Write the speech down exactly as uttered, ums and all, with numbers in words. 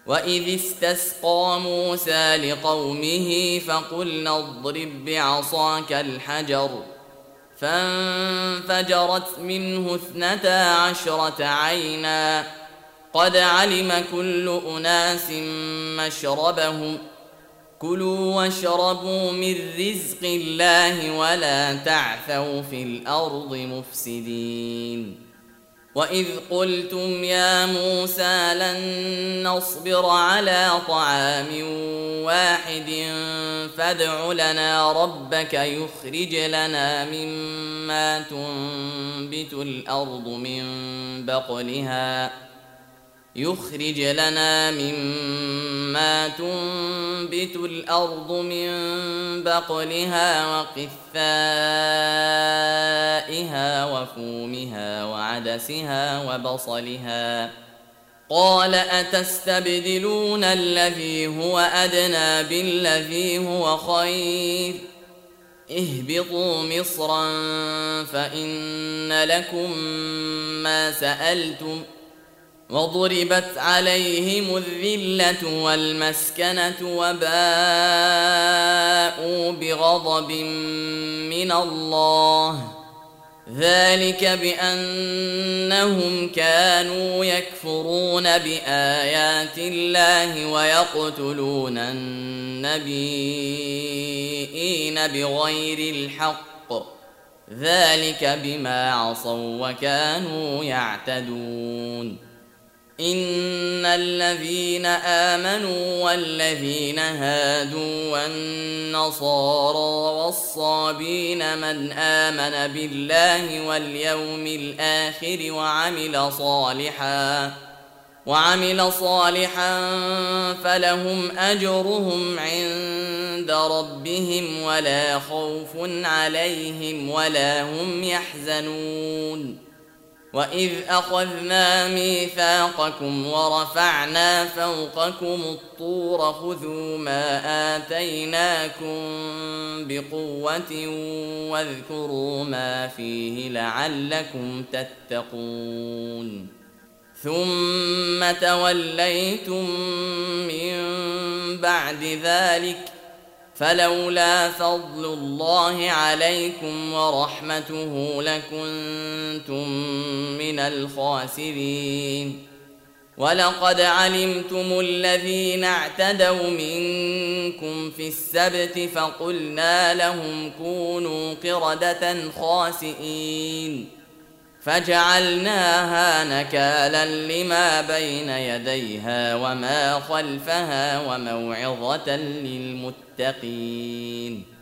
وإذ استسقى موسى لقومه فقلنا اضرب بعصاك الحجر فانفجرت منه اثنتا عشرة عينا قد علم كل أناس مشربهم كلوا واشربوا من رزق الله ولا تعثوا في الأرض مفسدين وإذ قلتم يا موسى لن نصبر على طعام واحد فادع لنا ربك يخرج لنا مما تنبت الأرض من بقلها يخرج لنا مما تنبت الأرض من بقلها وقثائها وفومها وعدسها وبصلها قال أتستبدلون الذي هو أدنى بالذي هو خير اهبطوا مصرا فإن لكم ما سألتم وضربت عليهم الذلة والمسكنة وباءوا بغضب من الله ذلك بأنهم كانوا يكفرون بآيات الله ويقتلون النبيين بغير الحق ذلك بما عصوا وكانوا يعتدون إن الذين آمنوا والذين هادوا والنصارى والصابين من آمن بالله واليوم الآخر وعمل صالحا وعمل صالحا فلهم أجرهم عند ربهم ولا خوف عليهم ولا هم يحزنون وإذ أخذنا ميثاقكم ورفعنا فوقكم الطور خذوا ما آتيناكم بقوة واذكروا ما فيه لعلكم تتقون ثم توليتم من بعد ذلك فلولا فضل الله عليكم ورحمته لكنتم من الخاسرين ولقد علمتم الذين اعتدوا منكم في السبت فقلنا لهم كونوا قردة خاسئين فجعلناها نكالا لما بين يديها وما خلفها وموعظة للمتقين